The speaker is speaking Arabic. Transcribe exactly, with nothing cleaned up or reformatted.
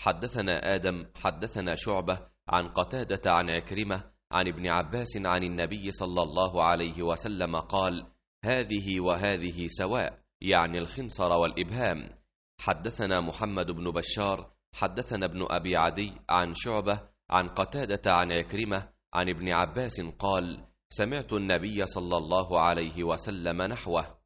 حدثنا آدم حدثنا شعبة عن قتادة عن عكرمة عن ابن عباس عن النبي صلى الله عليه وسلم قال: هذه وهذه سواء، يعني الخنصر والإبهام. حدثنا محمد بن بشار حدثنا ابن أبي عدي عن شعبة عن قتادة عن عكرمة عن ابن عباس قال: سمعت النبي صلى الله عليه وسلم نحوه.